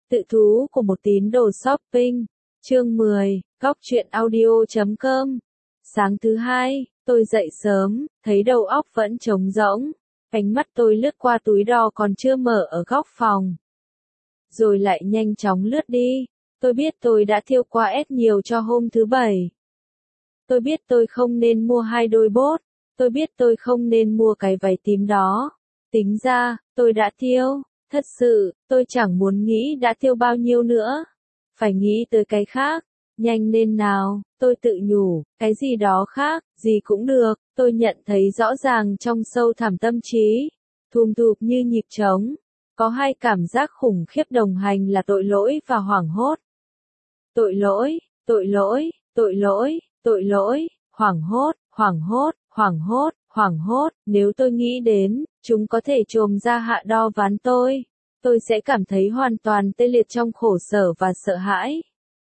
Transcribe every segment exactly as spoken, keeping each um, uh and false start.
Tự thú của một tín đồ shopping. Chương mười, góc truyện audio chấm com. Sáng thứ hai, tôi dậy sớm, thấy đầu óc vẫn trống rỗng. Ánh mắt tôi lướt qua túi đo còn chưa mở ở góc phòng. Rồi lại nhanh chóng lướt đi. Tôi biết tôi đã tiêu qua S nhiều cho hôm thứ bảy. Tôi biết tôi không nên mua hai đôi bốt. Tôi biết tôi không nên mua cái váy tím đó. Tính ra, tôi đã tiêu. Thật sự, tôi chẳng muốn nghĩ đã tiêu bao nhiêu nữa. Phải nghĩ tới cái khác. Nhanh lên nào, tôi tự nhủ, cái gì đó khác, gì cũng được. Tôi nhận thấy rõ ràng trong sâu thẳm tâm trí. Thùm thụp như nhịp trống. Có hai cảm giác khủng khiếp đồng hành là tội lỗi và hoảng hốt. Tội lỗi, tội lỗi, tội lỗi, tội lỗi, hoảng hốt, hoảng hốt, hoảng hốt, hoảng hốt. Nếu tôi nghĩ đến, chúng có thể trồm ra hạ đo ván tôi. Tôi sẽ cảm thấy hoàn toàn tê liệt trong khổ sở và sợ hãi.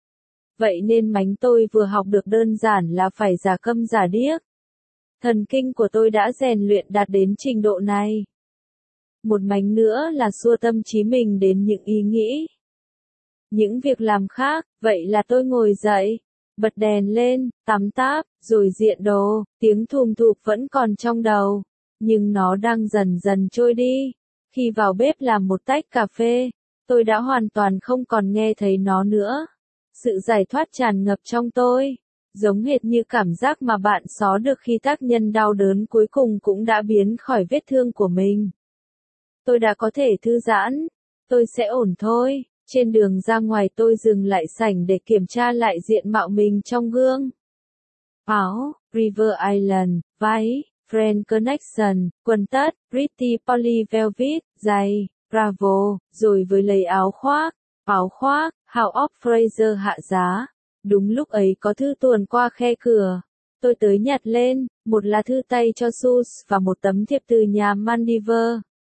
Vậy nên mánh tôi vừa học được đơn giản là phải giả câm giả điếc. Thần kinh của tôi đã rèn luyện đạt đến trình độ này. Một mánh nữa là xua tâm trí mình đến những ý nghĩ. Những việc làm khác, vậy là tôi ngồi dậy, bật đèn lên, tắm táp, rồi diện đồ, tiếng thùm thụp vẫn còn trong đầu, nhưng nó đang dần dần trôi đi. Khi vào bếp làm một tách cà phê, tôi đã hoàn toàn không còn nghe thấy nó nữa. Sự giải thoát tràn ngập trong tôi, giống hệt như cảm giác mà bạn xó được khi tác nhân đau đớn cuối cùng cũng đã biến khỏi vết thương của mình. Tôi đã có thể thư giãn, tôi sẽ ổn thôi. Trên đường ra ngoài tôi dừng lại sảnh để kiểm tra lại diện mạo mình trong gương. Áo, River Island, váy, Friend Connection, quần tất, Pretty Poly Velvet, giày, Bravo, rồi với lấy áo khoác, áo khoác, House of Fraser hạ giá. Đúng lúc ấy có thư tuồn qua khe cửa. Tôi tới nhặt lên, một lá thư tay cho Sus và một tấm thiệp từ nhà Maldives.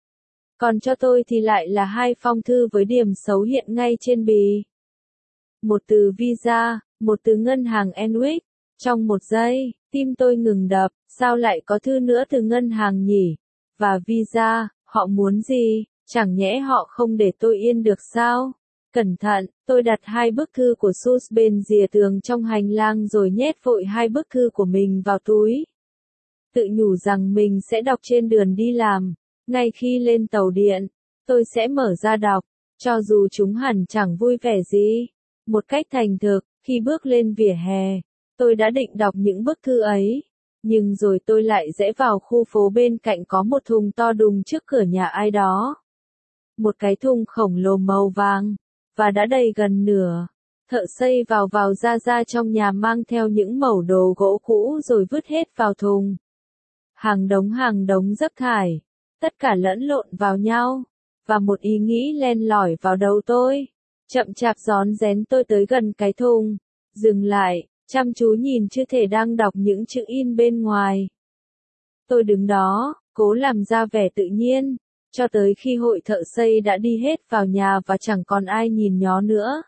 Còn cho tôi thì lại là hai phong thư với điểm xấu hiện ngay trên bì. Một từ visa, một từ ngân hàng Enwick. Trong một giây, tim tôi ngừng đập, sao lại có thư nữa từ ngân hàng nhỉ? Và visa, họ muốn gì? Chẳng nhẽ họ không để tôi yên được sao? Cẩn thận, tôi đặt hai bức thư của Sus bên rìa tường trong hành lang rồi nhét vội hai bức thư của mình vào túi. Tự nhủ rằng mình sẽ đọc trên đường đi làm. Ngay khi lên tàu điện, tôi sẽ mở ra đọc, cho dù chúng hẳn chẳng vui vẻ gì. Một cách thành thực, khi bước lên vỉa hè, tôi đã định đọc những bức thư ấy. Nhưng rồi tôi lại rẽ vào khu phố bên cạnh có một thùng to đùng trước cửa nhà ai đó. Một cái thùng khổng lồ màu vàng, và đã đầy gần nửa. Thợ xây vào vào ra ra trong nhà mang theo những mẩu đồ gỗ cũ rồi vứt hết vào thùng. Hàng đống hàng đống rác thải. Tất cả lẫn lộn vào nhau, và một ý nghĩ len lỏi vào đầu tôi. Chậm chạp rón rén tôi tới gần cái thùng, dừng lại, chăm chú nhìn chưa thể đang đọc những chữ in bên ngoài. Tôi đứng đó, cố làm ra vẻ tự nhiên, cho tới khi hội thợ xây đã đi hết vào nhà và chẳng còn ai nhìn nhó nữa.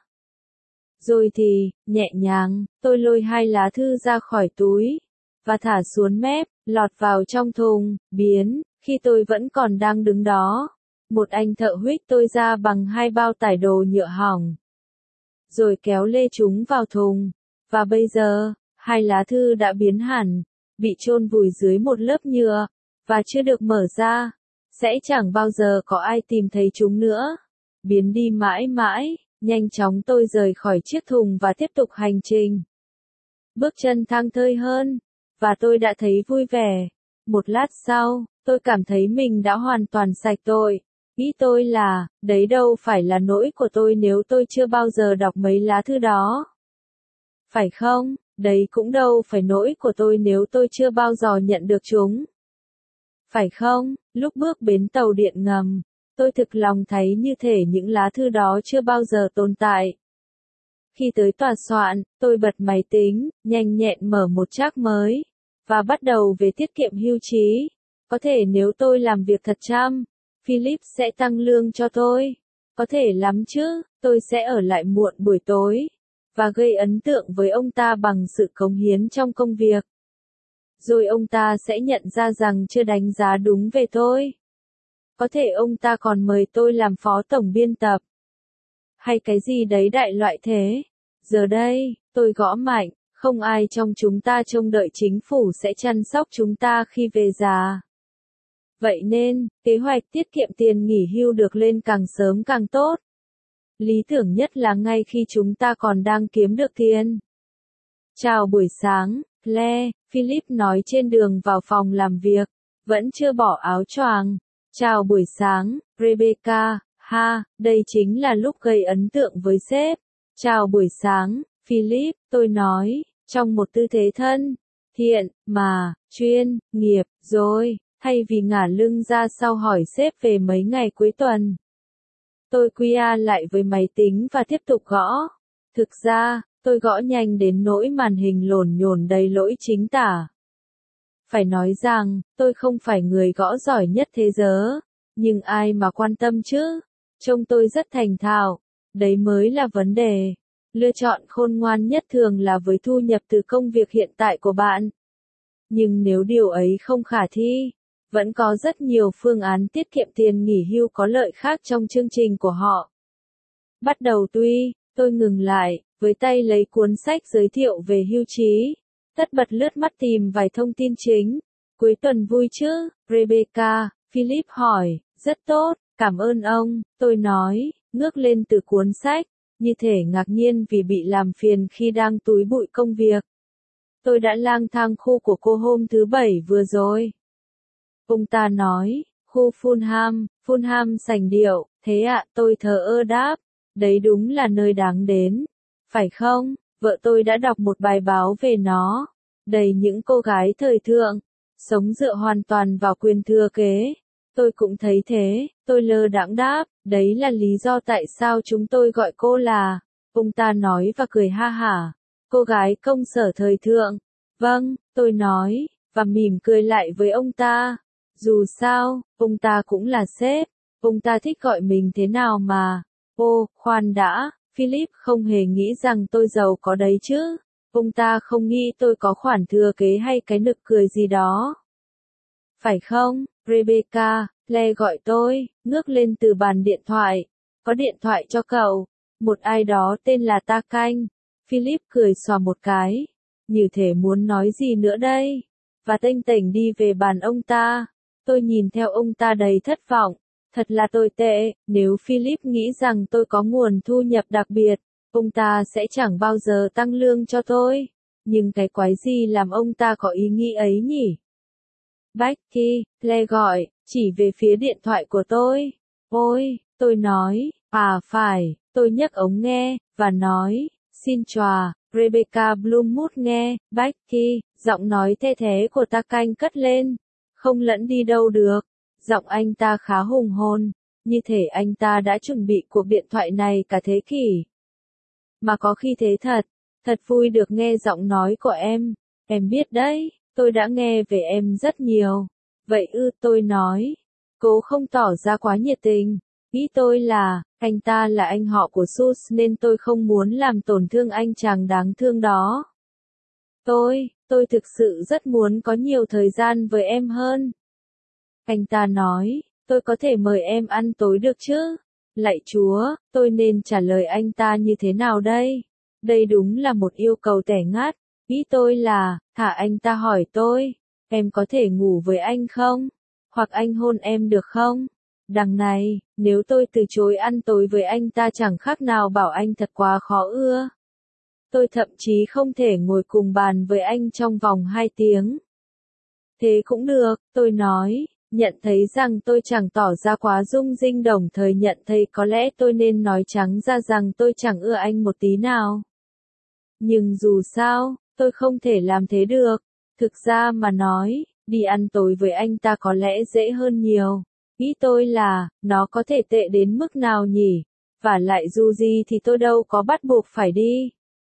Rồi thì, nhẹ nhàng, tôi lôi hai lá thư ra khỏi túi, và thả xuống mép, lọt vào trong thùng, biến. Khi tôi vẫn còn đang đứng đó, một anh thợ huých tôi ra bằng hai bao tải đồ nhựa hỏng. Rồi kéo lê chúng vào thùng. Và bây giờ, hai lá thư đã biến hẳn, bị chôn vùi dưới một lớp nhựa, và chưa được mở ra. Sẽ chẳng bao giờ có ai tìm thấy chúng nữa. Biến đi mãi mãi, nhanh chóng tôi rời khỏi chiếc thùng và tiếp tục hành trình. Bước chân thang thơi hơn, và tôi đã thấy vui vẻ. Một lát sau, tôi cảm thấy mình đã hoàn toàn sạch tội. Ý tôi là, đấy đâu phải là lỗi của tôi nếu tôi chưa bao giờ đọc mấy lá thư đó. Phải không? Đấy cũng đâu phải lỗi của tôi nếu tôi chưa bao giờ nhận được chúng. Phải không? Lúc bước bến tàu điện ngầm, tôi thực lòng thấy như thể những lá thư đó chưa bao giờ tồn tại. Khi tới tòa soạn, tôi bật máy tính, nhanh nhẹn mở một trác mới, và bắt đầu về tiết kiệm hưu trí. Có thể nếu tôi làm việc thật chăm, Philip sẽ tăng lương cho tôi. Có thể lắm chứ, tôi sẽ ở lại muộn buổi tối, và gây ấn tượng với ông ta bằng sự cống hiến trong công việc. Rồi ông ta sẽ nhận ra rằng chưa đánh giá đúng về tôi. Có thể ông ta còn mời tôi làm phó tổng biên tập. hay cái gì đấy đại loại thế. Giờ đây, tôi gõ mạnh, không ai trong chúng ta trông đợi chính phủ sẽ chăm sóc chúng ta khi về già. Vậy nên, kế hoạch tiết kiệm tiền nghỉ hưu được lên càng sớm càng tốt. Lý tưởng nhất là ngay khi chúng ta còn đang kiếm được tiền. Chào buổi sáng, Claire, Philip nói trên đường vào phòng làm việc, vẫn chưa bỏ áo choàng. Chào buổi sáng, Rebecca, ha, đây chính là lúc gây ấn tượng với sếp. Chào buổi sáng, Philip, tôi nói, trong một tư thế thân, thiện, mà, chuyên, nghiệp, rồi, thay vì ngả lưng ra sau hỏi sếp về mấy ngày cuối tuần. Tôi quy a lại với máy tính và tiếp tục gõ. Thực ra, tôi gõ nhanh đến nỗi màn hình lổn nhổn đầy lỗi chính tả. Phải nói rằng, tôi không phải người gõ giỏi nhất thế giới, nhưng ai mà quan tâm chứ? Trông tôi rất thành thạo, đấy mới là vấn đề. Lựa chọn khôn ngoan nhất thường là với thu nhập từ công việc hiện tại của bạn. Nhưng nếu điều ấy không khả thi, vẫn có rất nhiều phương án tiết kiệm tiền nghỉ hưu có lợi khác trong chương trình của họ. Bắt đầu tuy, tôi ngừng lại, với tay lấy cuốn sách giới thiệu về hưu trí, tất bật lướt mắt tìm vài thông tin chính. Cuối tuần vui chứ, Rebecca, Philip hỏi, rất tốt, cảm ơn ông, tôi nói, ngước lên từ cuốn sách, như thể ngạc nhiên vì bị làm phiền khi đang túi bụi công việc. Tôi đã lang thang khu của cô hôm thứ bảy vừa rồi. Ông ta nói, khu Fulham, Fulham sành điệu, thế ạ, tôi thờ ơ đáp, đấy đúng là nơi đáng đến. Phải không, vợ tôi đã đọc một bài báo về nó, đầy những cô gái thời thượng, sống dựa hoàn toàn vào quyền thừa kế. Tôi cũng thấy thế, tôi lơ đãng đáp, đấy là lý do tại sao chúng tôi gọi cô là, ông ta nói và cười ha hả, cô gái công sở thời thượng. Vâng, tôi nói, và mỉm cười lại với ông ta. Dù sao, ông ta cũng là sếp, ông ta thích gọi mình thế nào mà. Ô, khoan đã, Philip không hề nghĩ rằng tôi giàu có đấy chứ. Ông ta không nghĩ tôi có khoản thừa kế hay cái nực cười gì đó. Phải không, Rebecca, Claire gọi tôi, ngước lên từ bàn điện thoại. Có điện thoại cho cậu. Một ai đó tên là Ta Canh. Philip cười xòa một cái. Như thể muốn nói gì nữa đây. Và tênh tềnh đi về bàn ông ta. Tôi nhìn theo ông ta đầy thất vọng. Thật là tồi tệ, nếu Philip nghĩ rằng tôi có nguồn thu nhập đặc biệt, ông ta sẽ chẳng bao giờ tăng lương cho tôi. Nhưng cái quái gì làm ông ta có ý nghĩ ấy nhỉ? Becky, Claire gọi, chỉ về phía điện thoại của tôi. Ôi, tôi nói, à phải, tôi nhấc ống nghe, và nói, xin chào, Rebecca Bloomwood nghe, Becky, giọng nói the thế của Ta Canh cất lên, không lẫn đi đâu được. Giọng anh ta khá hùng hồn, như thể anh ta đã chuẩn bị cuộc điện thoại này cả thế kỷ. Mà có khi thế thật, thật vui được nghe giọng nói của em, em biết đấy, tôi đã nghe về em rất nhiều. Vậy ư, tôi nói, cố không tỏ ra quá nhiệt tình, nghĩ tôi là, anh ta là anh họ của Sus nên tôi không muốn làm tổn thương anh chàng đáng thương đó. Tôi, tôi thực sự rất muốn có nhiều thời gian với em hơn. Anh ta nói, tôi có thể mời em ăn tối được chứ? Lạy Chúa, tôi nên trả lời anh ta như thế nào đây? Đây đúng là một yêu cầu tẻ ngắt. Ý tôi là, thả anh ta hỏi tôi, em có thể ngủ với anh không? Hoặc anh hôn em được không? Đằng này, nếu tôi từ chối ăn tối với anh ta chẳng khác nào bảo anh thật quá khó ưa. Tôi thậm chí không thể ngồi cùng bàn với anh trong vòng hai tiếng. Thế cũng được, tôi nói. Nhận thấy rằng tôi chẳng tỏ ra quá rung rinh, đồng thời nhận thấy có lẽ tôi nên nói trắng ra rằng tôi chẳng ưa anh một tí nào. Nhưng dù sao, tôi không thể làm thế được. Thực ra mà nói, đi ăn tối với anh ta có lẽ dễ hơn nhiều. Ý tôi là, nó có thể tệ đến mức nào nhỉ? Và lại dù gì thì tôi đâu có bắt buộc phải đi.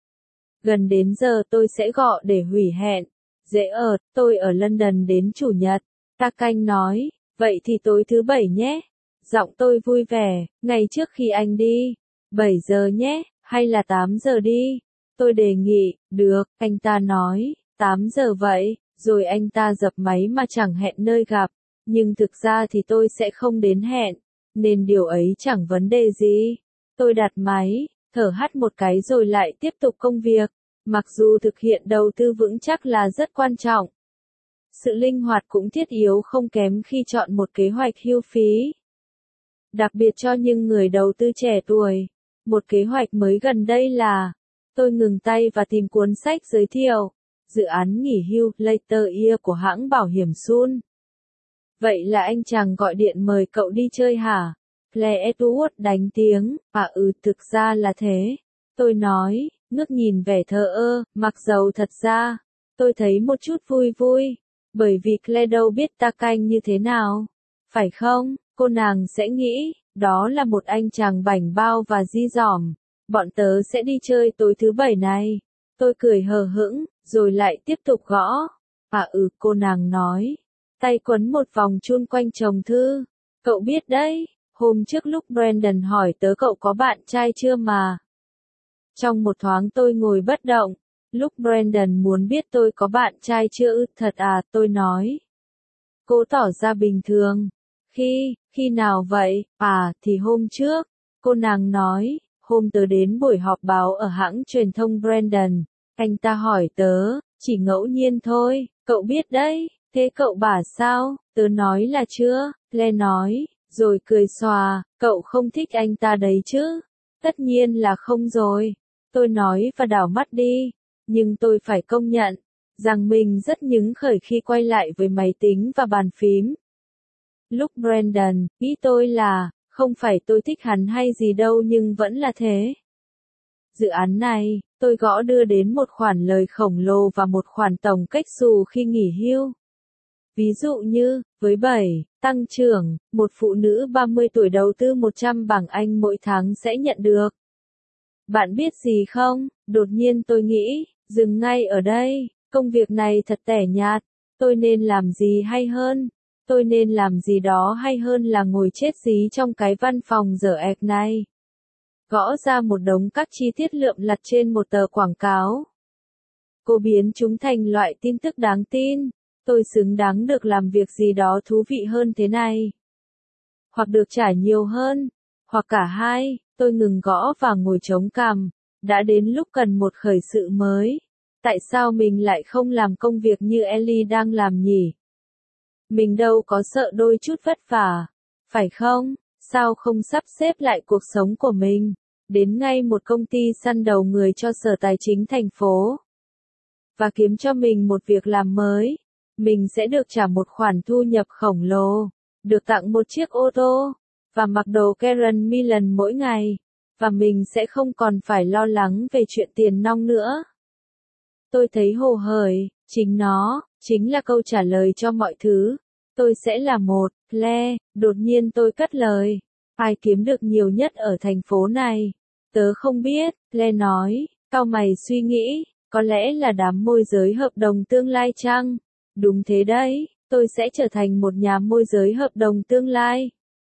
Gần đến giờ tôi sẽ gọi để hủy hẹn. Dễ ợt, tôi ở London đến Chủ nhật. Ta Canh nói, vậy thì tối thứ bảy nhé. Giọng tôi vui vẻ, ngày trước khi anh đi. bảy giờ nhé, hay là tám giờ đi. Tôi đề nghị, được, anh ta nói, tám giờ vậy, rồi anh ta dập máy mà chẳng hẹn nơi gặp. Nhưng thực ra thì tôi sẽ không đến hẹn, nên điều ấy chẳng vấn đề gì. Tôi đặt máy, thở hắt một cái rồi lại tiếp tục công việc. Mặc dù thực hiện đầu tư vững chắc là rất quan trọng, sự linh hoạt cũng thiết yếu không kém khi chọn một kế hoạch hưu phí. Đặc biệt cho những người đầu tư trẻ tuổi, một kế hoạch mới gần đây là, tôi ngừng tay và tìm cuốn sách giới thiệu, dự án nghỉ hưu Later Year của hãng bảo hiểm Sun. Vậy là anh chàng gọi điện mời cậu đi chơi hả? Claire Edward đánh tiếng, à ừ thực ra là thế. Tôi nói, ngước nhìn vẻ thờ ơ, mặc dầu thật ra, tôi thấy một chút vui vui, bởi vì Claire đâu biết ta canh như thế nào. Phải không, cô nàng sẽ nghĩ, đó là một anh chàng bảnh bao và di dỏm. Bọn tớ sẽ đi chơi tối thứ bảy này. Tôi cười hờ hững, rồi lại tiếp tục gõ. À ừ, cô nàng nói. Tay quấn một vòng chun quanh chồng thư. Cậu biết đấy, hôm trước lúc Brandon hỏi tớ cậu có bạn trai chưa mà. Trong một thoáng tôi ngồi bất động. Lúc Brandon muốn biết tôi có bạn trai chưa ư, thật à, tôi nói. Cô tỏ ra bình thường. Khi, khi nào vậy, à, thì hôm trước. Cô nàng nói, hôm tớ đến buổi họp báo ở hãng truyền thông Brandon. Anh ta hỏi tớ, chỉ ngẫu nhiên thôi, cậu biết đấy, thế cậu bảo sao, tớ nói là chưa, Lê nói, rồi cười xòa, cậu không thích anh ta đấy chứ, tất nhiên là không rồi, tôi nói và đảo mắt đi, nhưng tôi phải công nhận, rằng mình rất hứng khởi khi quay lại với máy tính và bàn phím. Lúc Brandon, nghĩ tôi là, không phải tôi thích hắn hay gì đâu nhưng vẫn là thế. Dự án này, tôi gõ đưa đến một khoản lời khổng lồ và một khoản tổng cách xù khi nghỉ hưu. Ví dụ như, với bảy, tăng trưởng, một phụ nữ ba mươi tuổi đầu tư một trăm bảng Anh mỗi tháng sẽ nhận được. Bạn biết gì không, đột nhiên tôi nghĩ, dừng ngay ở đây, công việc này thật tẻ nhạt, tôi nên làm gì hay hơn? Tôi nên làm gì đó hay hơn là ngồi chết dí trong cái văn phòng dở ẹc này. Gõ ra một đống các chi tiết lượm lặt trên một tờ quảng cáo. Cô biến chúng thành loại tin tức đáng tin. Tôi xứng đáng được làm việc gì đó thú vị hơn thế này. Hoặc được trả nhiều hơn. Hoặc cả hai. Tôi ngừng gõ và ngồi chống cằm. Đã đến lúc cần một khởi sự mới. Tại sao mình lại không làm công việc như Ellie đang làm nhỉ? Mình đâu có sợ đôi chút vất vả. Phải không? Sao không sắp xếp lại cuộc sống của mình? Đến ngay một công ty săn đầu người cho Sở Tài chính thành phố. Và kiếm cho mình một việc làm mới. Mình sẽ được trả một khoản thu nhập khổng lồ. Được tặng một chiếc ô tô. Và mặc đồ Karen Millen mỗi ngày. Và mình sẽ không còn phải lo lắng về chuyện tiền nong nữa. Tôi thấy hồ hởi. Chính nó, chính là câu trả lời cho mọi thứ. Tôi sẽ là một, Claire, đột nhiên tôi cất lời. Ai kiếm được nhiều nhất ở thành phố này? Tớ không biết, Claire nói, cau mày suy nghĩ, có lẽ là đám môi giới hợp đồng tương lai chăng? Đúng thế đấy, tôi sẽ trở thành một nhà môi giới hợp đồng tương lai.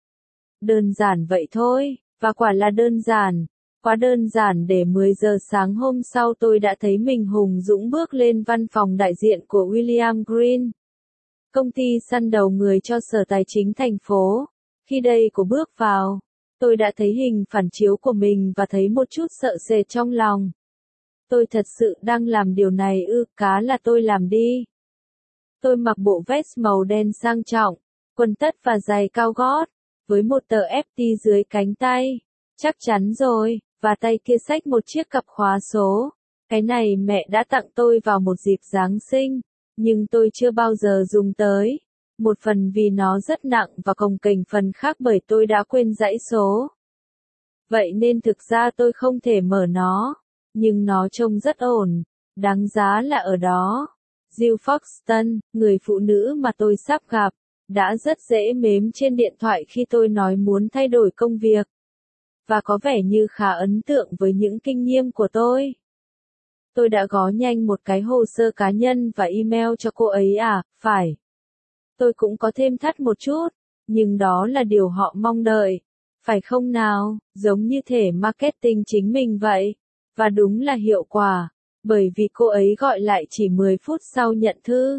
Đơn giản vậy thôi, và quả là đơn giản. Quá đơn giản để mười giờ sáng hôm sau tôi đã thấy mình hùng dũng bước lên văn phòng đại diện của William Green. Công ty săn đầu người cho Sở Tài chính thành phố. Khi đây cô bước vào, tôi đã thấy hình phản chiếu của mình và thấy một chút sợ sệt trong lòng. Tôi thật sự đang làm điều này ư, cá là tôi làm đi. Tôi mặc bộ vest màu đen sang trọng, quần tất và giày cao gót, với một tờ ép tê dưới cánh tay. Chắc chắn rồi, và tay kia xách một chiếc cặp khóa số. Cái này mẹ đã tặng tôi vào một dịp Giáng sinh, nhưng tôi chưa bao giờ dùng tới. Một phần vì nó rất nặng và cồng kềnh, phần khác bởi tôi đã quên dãy số. Vậy nên thực ra tôi không thể mở nó, nhưng nó trông rất ổn, đáng giá là ở đó. Jill Foxton, người phụ nữ mà tôi sắp gặp, đã rất dễ mến trên điện thoại khi tôi nói muốn thay đổi công việc. Và có vẻ như khá ấn tượng với những kinh nghiệm của tôi. Tôi đã gõ nhanh một cái hồ sơ cá nhân và email cho cô ấy à, phải. Tôi cũng có thêm thắt một chút, nhưng đó là điều họ mong đợi. Phải không nào, giống như thể marketing chính mình vậy. Và đúng là hiệu quả, bởi vì cô ấy gọi lại chỉ mười phút sau nhận thư.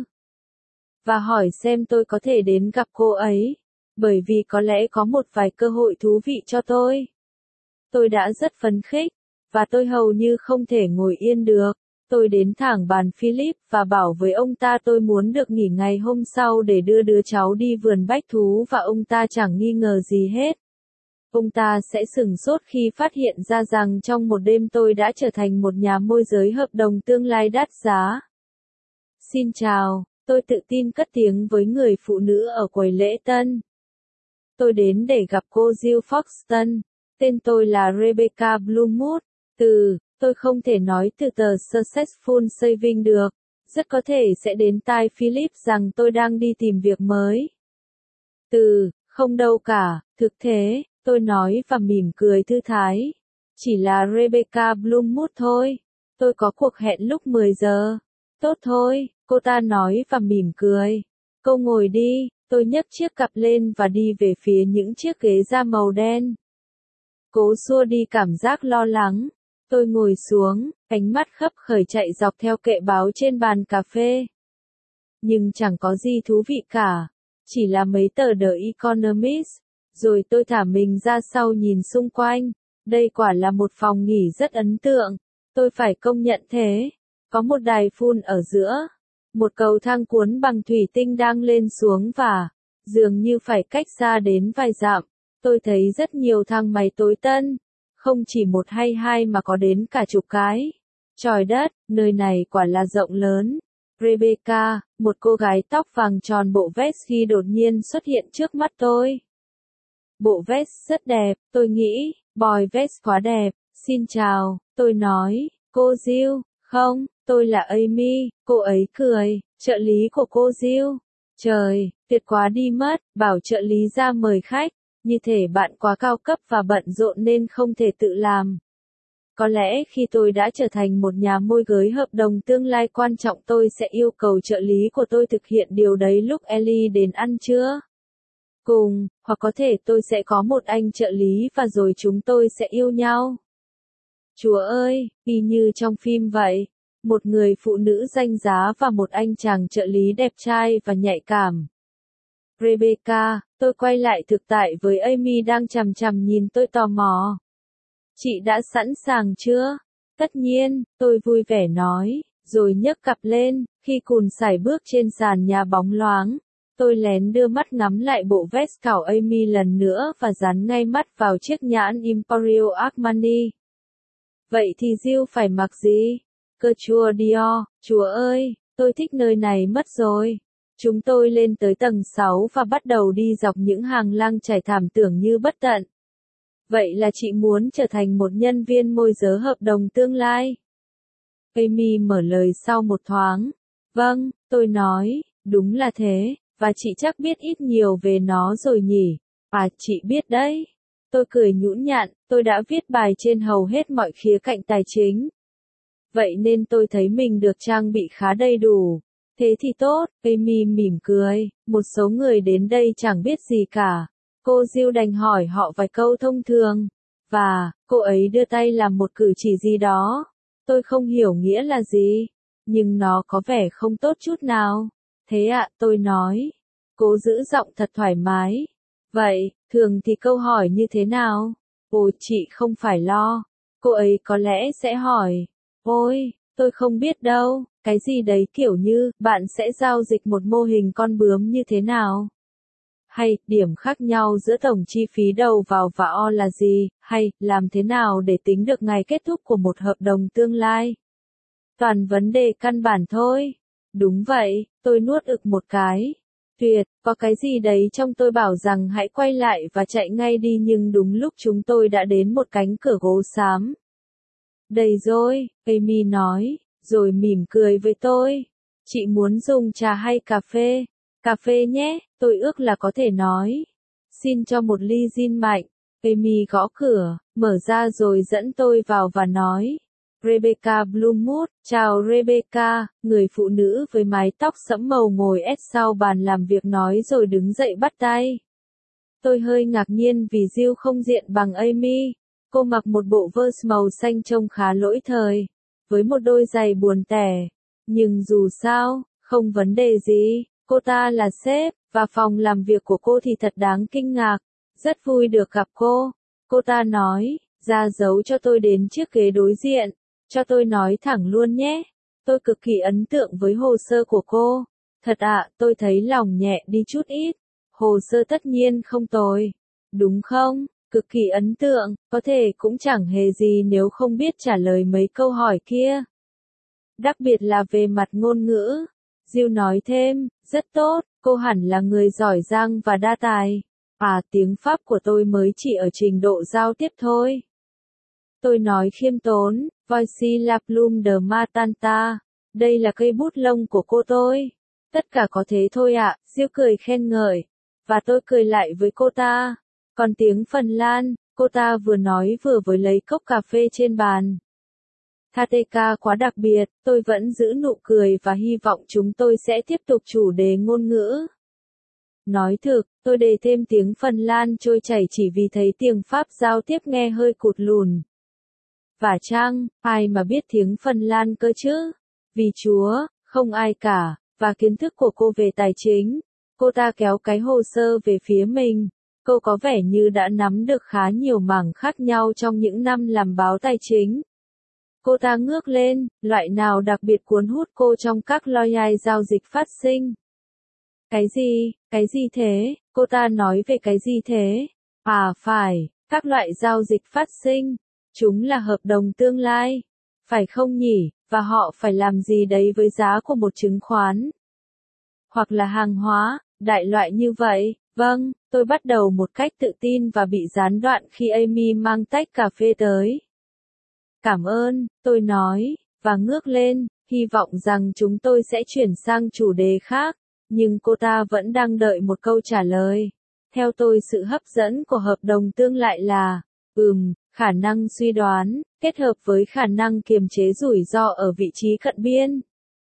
Và hỏi xem tôi có thể đến gặp cô ấy, bởi vì có lẽ có một vài cơ hội thú vị cho tôi. Tôi đã rất phấn khích, và tôi hầu như không thể ngồi yên được. Tôi đến thẳng bàn Philip và bảo với ông ta tôi muốn được nghỉ ngày hôm sau để đưa đứa cháu đi vườn bách thú và ông ta chẳng nghi ngờ gì hết. Ông ta sẽ sửng sốt khi phát hiện ra rằng trong một đêm tôi đã trở thành một nhà môi giới hợp đồng tương lai đắt giá. Xin chào, tôi tự tin cất tiếng với người phụ nữ ở quầy lễ tân. Tôi đến để gặp cô Jill Foxton. Tên tôi là Rebecca Bloomwood. Từ, tôi không thể nói từ tờ Successful Saving được. Rất có thể sẽ đến tai Philip rằng tôi đang đi tìm việc mới. Từ, không đâu cả, thực thế, tôi nói và mỉm cười thư thái. Chỉ là Rebecca Bloomwood thôi. Tôi có cuộc hẹn lúc mười giờ. Tốt thôi, cô ta nói và mỉm cười. Cô ngồi đi, tôi nhấc chiếc cặp lên và đi về phía những chiếc ghế da màu đen. Cố xua đi cảm giác lo lắng. Tôi ngồi xuống, ánh mắt khấp khởi chạy dọc theo kệ báo trên bàn cà phê. Nhưng chẳng có gì thú vị cả. Chỉ là mấy tờ The Economist. Rồi tôi thả mình ra sau nhìn xung quanh. Đây quả là một phòng nghỉ rất ấn tượng. Tôi phải công nhận thế. Có một đài phun ở giữa. Một cầu thang cuốn bằng thủy tinh đang lên xuống và, dường như phải cách xa đến vài dặm. Tôi thấy rất nhiều thang máy tối tân. Không chỉ một hay hai mà có đến cả chục cái. Trời đất, nơi này quả là rộng lớn. Rebecca, một cô gái tóc vàng tròn bộ vest khi đột nhiên xuất hiện trước mắt tôi. Bộ vest rất đẹp, tôi nghĩ, boy vest quá đẹp. Xin chào, tôi nói, cô Jill, không, tôi là Amy, cô ấy cười, trợ lý của cô Jill. Trời, tuyệt quá đi mất, bảo trợ lý ra mời khách, như thể bạn quá cao cấp và bận rộn nên không thể tự làm. Có lẽ khi tôi đã trở thành một nhà môi giới hợp đồng tương lai quan trọng tôi sẽ yêu cầu trợ lý của tôi thực hiện điều đấy lúc Ellie đến ăn trưa. Cùng, hoặc có thể tôi sẽ có một anh trợ lý và rồi chúng tôi sẽ yêu nhau. Chúa ơi, y như trong phim vậy. Một người phụ nữ danh giá và một anh chàng trợ lý đẹp trai và nhạy cảm. Rebecca, tôi quay lại thực tại với Amy đang chằm chằm nhìn tôi tò mò. Chị đã sẵn sàng chưa? Tất nhiên, tôi vui vẻ nói, rồi nhấc cặp lên, khi cùn sải bước trên sàn nhà bóng loáng. Tôi lén đưa mắt ngắm lại bộ vest cảo Amy lần nữa và dán ngay mắt vào chiếc nhãn Emporio Armani. Vậy thì Jill phải mặc gì? Couture Dior, chúa ơi, tôi thích nơi này mất rồi. Chúng tôi lên tới tầng sáu và bắt đầu đi dọc những hàng lang trải thảm tưởng như bất tận. Vậy là chị muốn trở thành một nhân viên môi giới hợp đồng tương lai? Amy mở lời sau một thoáng. Vâng, tôi nói, đúng là thế, và chị chắc biết ít nhiều về nó rồi nhỉ? À, chị biết đấy. Tôi cười nhũn nhặn, tôi đã viết bài trên hầu hết mọi khía cạnh tài chính. Vậy nên tôi thấy mình được trang bị khá đầy đủ. Thế thì tốt, Amy mỉm cười, một số người đến đây chẳng biết gì cả. Cô Jill đành hỏi họ vài câu thông thường. Và, cô ấy đưa tay làm một cử chỉ gì đó. Tôi không hiểu nghĩa là gì. Nhưng nó có vẻ không tốt chút nào. Thế ạ, tôi nói. Cố giữ giọng thật thoải mái. Vậy, thường thì câu hỏi như thế nào? Ồ, chị không phải lo. Cô ấy có lẽ sẽ hỏi. Ôi, tôi không biết đâu. Cái gì đấy kiểu như, bạn sẽ giao dịch một mô hình con bướm như thế nào? Hay, điểm khác nhau giữa tổng chi phí đầu vào và o là gì? Hay, làm thế nào để tính được ngày kết thúc của một hợp đồng tương lai? Toàn vấn đề căn bản thôi. Đúng vậy, tôi nuốt ực một cái. Tuyệt, có cái gì đấy trong tôi bảo rằng hãy quay lại và chạy ngay đi nhưng đúng lúc chúng tôi đã đến một cánh cửa gỗ xám. Đây rồi, Amy nói, rồi mỉm cười với tôi. Chị muốn dùng trà hay cà phê? Cà phê nhé, tôi ước là có thể nói. Xin cho một ly gin mạnh. Amy gõ cửa, mở ra rồi dẫn tôi vào và nói. Rebecca Bloomwood, chào Rebecca, người phụ nữ với mái tóc sẫm màu ngồi ép sau bàn làm việc nói rồi đứng dậy bắt tay. Tôi hơi ngạc nhiên vì Jill không diện bằng Amy. Cô mặc một bộ vest màu xanh trông khá lỗi thời, với một đôi giày buồn tẻ. Nhưng dù sao, không vấn đề gì, cô ta là sếp, và phòng làm việc của cô thì thật đáng kinh ngạc. Rất vui được gặp cô. Cô ta nói, ra dấu cho tôi đến chiếc ghế đối diện, cho tôi nói thẳng luôn nhé. Tôi cực kỳ ấn tượng với hồ sơ của cô. Thật ạ, tôi thấy lòng nhẹ đi chút ít. Hồ sơ tất nhiên không tồi. Đúng không? Cực kỳ ấn tượng, có thể cũng chẳng hề gì nếu không biết trả lời mấy câu hỏi kia. Đặc biệt là về mặt ngôn ngữ. Jill nói thêm, rất tốt, cô hẳn là người giỏi giang và đa tài. À, tiếng Pháp của tôi mới chỉ ở trình độ giao tiếp thôi. Tôi nói khiêm tốn, Voici la plume de ma tanta. Đây là cây bút lông của cô tôi. Tất cả có thế thôi ạ, à, Jill cười khen ngợi. Và tôi cười lại với cô ta. Còn tiếng Phần Lan, cô ta vừa nói vừa với lấy cốc cà phê trên bàn. Kateka quá đặc biệt, tôi vẫn giữ nụ cười và hy vọng chúng tôi sẽ tiếp tục chủ đề ngôn ngữ. Nói thực, tôi đề thêm tiếng Phần Lan trôi chảy chỉ vì thấy tiếng Pháp giao tiếp nghe hơi cụt lùn. Và chăng, ai mà biết tiếng Phần Lan cơ chứ? Vì Chúa, không ai cả, và kiến thức của cô về tài chính. Cô ta kéo cái hồ sơ về phía mình. Cô có vẻ như đã nắm được khá nhiều mảng khác nhau trong những năm làm báo tài chính. Cô ta ngước lên, loại nào đặc biệt cuốn hút cô trong các logic giao dịch phát sinh. Cái gì, cái gì thế, cô ta nói về cái gì thế? À phải, các loại giao dịch phát sinh, chúng là hợp đồng tương lai. Phải không nhỉ, và họ phải làm gì đấy với giá của một chứng khoán. Hoặc là hàng hóa, đại loại như vậy. Vâng, tôi bắt đầu một cách tự tin và bị gián đoạn khi Amy mang tách cà phê tới. Cảm ơn, tôi nói, và ngước lên, hy vọng rằng chúng tôi sẽ chuyển sang chủ đề khác, nhưng cô ta vẫn đang đợi một câu trả lời. Theo tôi sự hấp dẫn của hợp đồng tương lại là, ừm, khả năng suy đoán, kết hợp với khả năng kiềm chế rủi ro ở vị trí cận biên.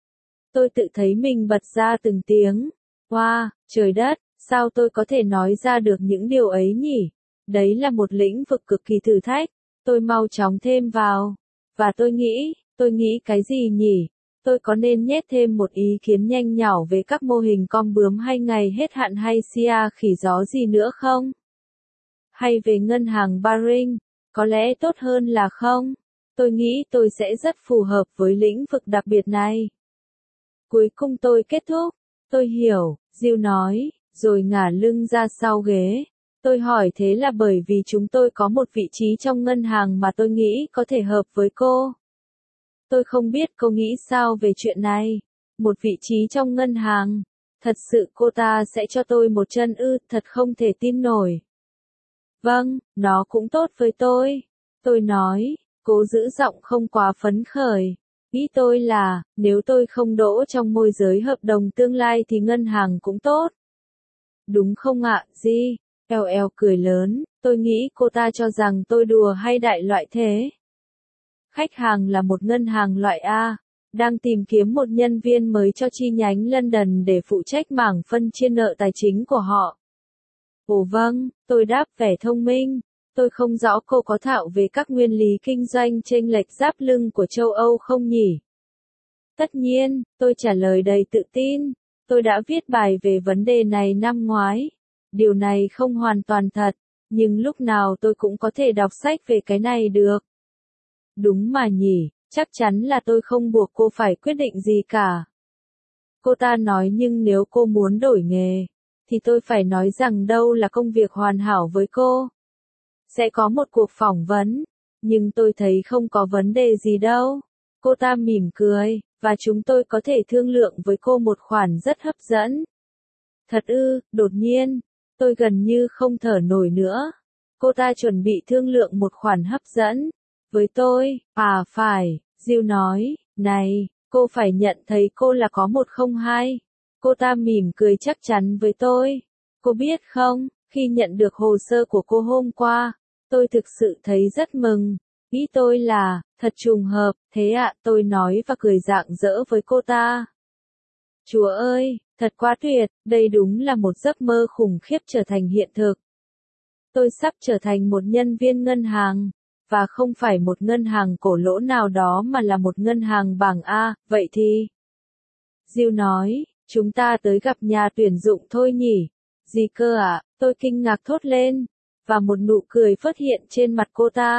Tôi tự thấy mình bật ra từng tiếng. Wow, trời đất, sao tôi có thể nói ra được những điều ấy nhỉ? Đấy là một lĩnh vực cực kỳ thử thách. Tôi mau chóng thêm vào. Và tôi nghĩ, tôi nghĩ cái gì nhỉ? Tôi có nên nhét thêm một ý kiến nhanh nhỏ về các mô hình con bướm hay ngày hết hạn hay sia khỉ gió gì nữa không? Hay về ngân hàng Baring? Có lẽ tốt hơn là không? Tôi nghĩ tôi sẽ rất phù hợp với lĩnh vực đặc biệt này. Cuối cùng tôi kết thúc. Tôi hiểu, Jill nói, rồi ngả lưng ra sau ghế. Tôi hỏi thế là bởi vì chúng tôi có một vị trí trong ngân hàng mà tôi nghĩ có thể hợp với cô. Tôi không biết cô nghĩ sao về chuyện này. Một vị trí trong ngân hàng. Thật sự cô ta sẽ cho tôi một chân ư, thật không thể tin nổi. Vâng, nó cũng tốt với tôi. Tôi nói, cố giữ giọng không quá phấn khởi. Ý tôi là, nếu tôi không đỗ trong môi giới hợp đồng tương lai thì ngân hàng cũng tốt. Đúng không ạ, gì? Eo eo cười lớn, tôi nghĩ cô ta cho rằng tôi đùa hay đại loại thế. Khách hàng là một ngân hàng loại A, đang tìm kiếm một nhân viên mới cho chi nhánh London để phụ trách mảng phân chia nợ tài chính của họ. Ồ vâng, tôi đáp vẻ thông minh. Tôi không rõ cô có thạo về các nguyên lý kinh doanh chênh lệch giáp lưng của châu Âu không nhỉ? Tất nhiên, tôi trả lời đầy tự tin. Tôi đã viết bài về vấn đề này năm ngoái. Điều này không hoàn toàn thật, nhưng lúc nào tôi cũng có thể đọc sách về cái này được. Đúng mà nhỉ, chắc chắn là tôi không buộc cô phải quyết định gì cả. Cô ta nói nhưng nếu cô muốn đổi nghề, thì tôi phải nói rằng đâu là công việc hoàn hảo với cô. Sẽ có một cuộc phỏng vấn, nhưng tôi thấy không có vấn đề gì đâu. Cô ta mỉm cười, và chúng tôi có thể thương lượng với cô một khoản rất hấp dẫn. Thật ư, đột nhiên, tôi gần như không thở nổi nữa. Cô ta chuẩn bị thương lượng một khoản hấp dẫn. Với tôi, à phải, Jill nói, này, cô phải nhận thấy cô là có một không hai. Cô ta mỉm cười chắc chắn với tôi. Cô biết không, khi nhận được hồ sơ của cô hôm qua, tôi thực sự thấy rất mừng. Ý tôi là, thật trùng hợp, thế ạ, tôi nói và cười rạng rỡ với cô ta. Chúa ơi, thật quá tuyệt, đây đúng là một giấc mơ khủng khiếp trở thành hiện thực. Tôi sắp trở thành một nhân viên ngân hàng, và không phải một ngân hàng cổ lỗ nào đó mà là một ngân hàng bảng A, vậy thì... Jill nói, chúng ta tới gặp nhà tuyển dụng thôi nhỉ? Gì cơ ạ? À? Tôi kinh ngạc thốt lên, và một nụ cười phớt hiện trên mặt cô ta.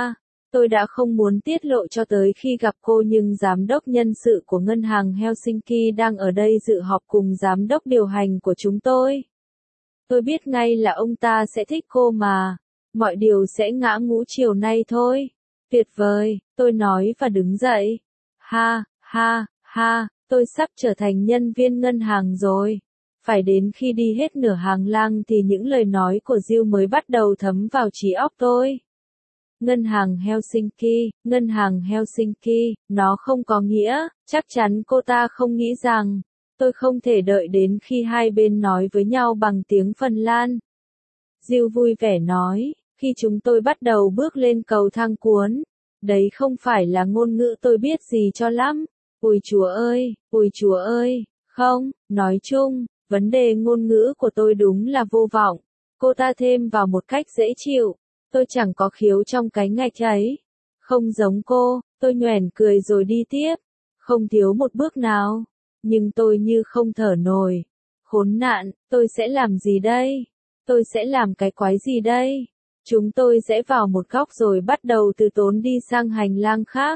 Tôi đã không muốn tiết lộ cho tới khi gặp cô nhưng giám đốc nhân sự của ngân hàng Helsinki đang ở đây dự họp cùng giám đốc điều hành của chúng tôi. Tôi biết ngay là ông ta sẽ thích cô mà. Mọi điều sẽ ngã ngũ chiều nay thôi. Tuyệt vời, tôi nói và đứng dậy. Ha, ha, ha, tôi sắp trở thành nhân viên ngân hàng rồi. Phải đến khi đi hết nửa hàng lang thì những lời nói của Jill mới bắt đầu thấm vào trí óc tôi. Ngân hàng Helsinki, ngân hàng Helsinki, nó không có nghĩa, chắc chắn cô ta không nghĩ rằng, tôi không thể đợi đến khi hai bên nói với nhau bằng tiếng Phần Lan. Jill vui vẻ nói, khi chúng tôi bắt đầu bước lên cầu thang cuốn, đấy không phải là ngôn ngữ tôi biết gì cho lắm. Ôi Chúa ơi, ôi Chúa ơi, không, nói chung, vấn đề ngôn ngữ của tôi đúng là vô vọng. Cô ta thêm vào một cách dễ chịu. Tôi chẳng có khiếu trong cái ngạch ấy. Không giống cô, tôi nhoẻn cười rồi đi tiếp. Không thiếu một bước nào. Nhưng tôi như không thở nổi. Khốn nạn, tôi sẽ làm gì đây? Tôi sẽ làm cái quái gì đây? Chúng tôi sẽ vào một góc rồi bắt đầu từ tốn đi sang hành lang khác.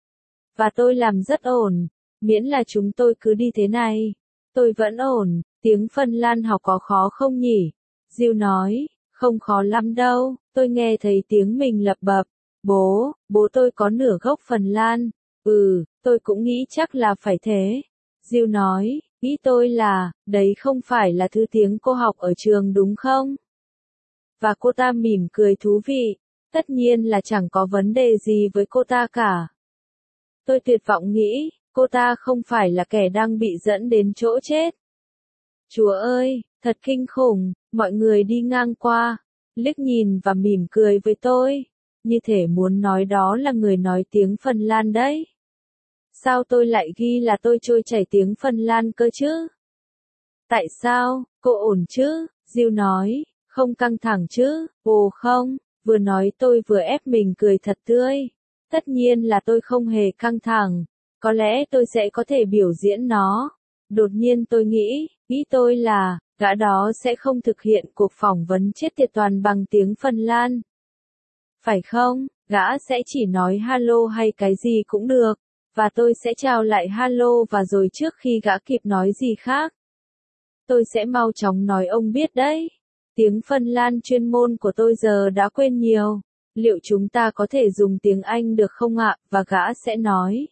Và tôi làm rất ổn. Miễn là chúng tôi cứ đi thế này. Tôi vẫn ổn. Tiếng Phần Lan học có khó không nhỉ? Jill nói, không khó lắm đâu. Tôi nghe thấy tiếng mình lẩm bẩm. Bố, bố tôi có nửa gốc Phần Lan. Ừ, tôi cũng nghĩ chắc là phải thế. Jill nói, nghĩ tôi là, đấy không phải là thứ tiếng cô học ở trường đúng không? Và cô ta mỉm cười thú vị. Tất nhiên là chẳng có vấn đề gì với cô ta cả. Tôi tuyệt vọng nghĩ, cô ta không phải là kẻ đang bị dẫn đến chỗ chết. Chúa ơi, thật kinh khủng, mọi người đi ngang qua, liếc nhìn và mỉm cười với tôi, như thể muốn nói đó là người nói tiếng Phần Lan đấy. Sao tôi lại ghi là tôi trôi chảy tiếng Phần Lan cơ chứ? Tại sao, cô ổn chứ? Jill nói, không căng thẳng chứ? Ồ không, vừa nói tôi vừa ép mình cười thật tươi. Tất nhiên là tôi không hề căng thẳng, có lẽ tôi sẽ có thể biểu diễn nó. Đột nhiên tôi nghĩ, nghĩ tôi là, gã đó sẽ không thực hiện cuộc phỏng vấn chết tiệt toàn bằng tiếng Phần Lan. Phải không, gã sẽ chỉ nói hello hay cái gì cũng được, và tôi sẽ chào lại hello và rồi trước khi gã kịp nói gì khác, tôi sẽ mau chóng nói ông biết đấy. Tiếng Phần Lan chuyên môn của tôi giờ đã quên nhiều. Liệu chúng ta có thể dùng tiếng Anh được không ạ? Và gã sẽ nói.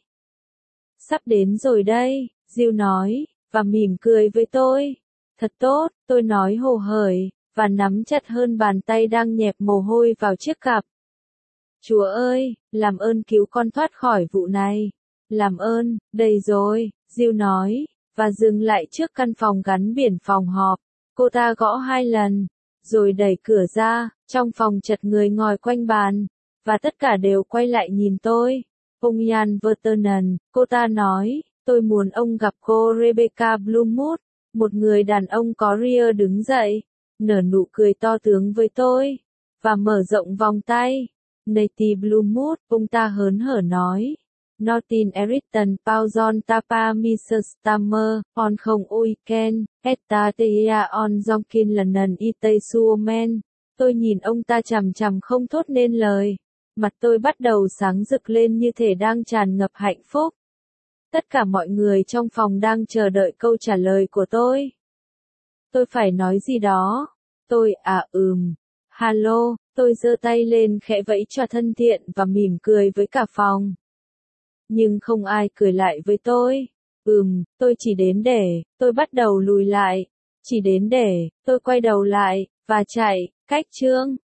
Sắp đến rồi đây, Jill nói, và mỉm cười với tôi. Thật tốt, tôi nói hồ hởi, và nắm chặt hơn bàn tay đang nhẹp mồ hôi vào chiếc cặp. Chúa ơi, làm ơn cứu con thoát khỏi vụ này. Làm ơn, đầy rồi, Jill nói, và dừng lại trước căn phòng gắn biển phòng họp. Cô ta gõ hai lần, rồi đẩy cửa ra, trong phòng chật người ngồi quanh bàn, và tất cả đều quay lại nhìn tôi. Ông Jan Vertonen, cô ta nói, tôi muốn ông gặp cô Rebecca Bloomwood, một người đàn ông có ria đứng dậy, nở nụ cười to tướng với tôi, và mở rộng vòng tay. Natty Bloomwood, ông ta hớn hở nói. Nortin Eriton Pauson Tapa mister Stammer, on không Oiken, Etta Tia on Jonkin lần Ite Suomen. Tôi nhìn ông ta chằm chằm không thốt nên lời. Mặt tôi bắt đầu sáng rực lên như thể đang tràn ngập hạnh phúc. Tất cả mọi người trong phòng đang chờ đợi câu trả lời của tôi. Tôi phải nói gì đó. Tôi, à ừm. Hello, tôi giơ tay lên khẽ vẫy cho thân thiện và mỉm cười với cả phòng. Nhưng không ai cười lại với tôi. Ừm, tôi chỉ đến để, tôi bắt đầu lùi lại. Chỉ đến để, tôi quay đầu lại, và chạy, cách chương.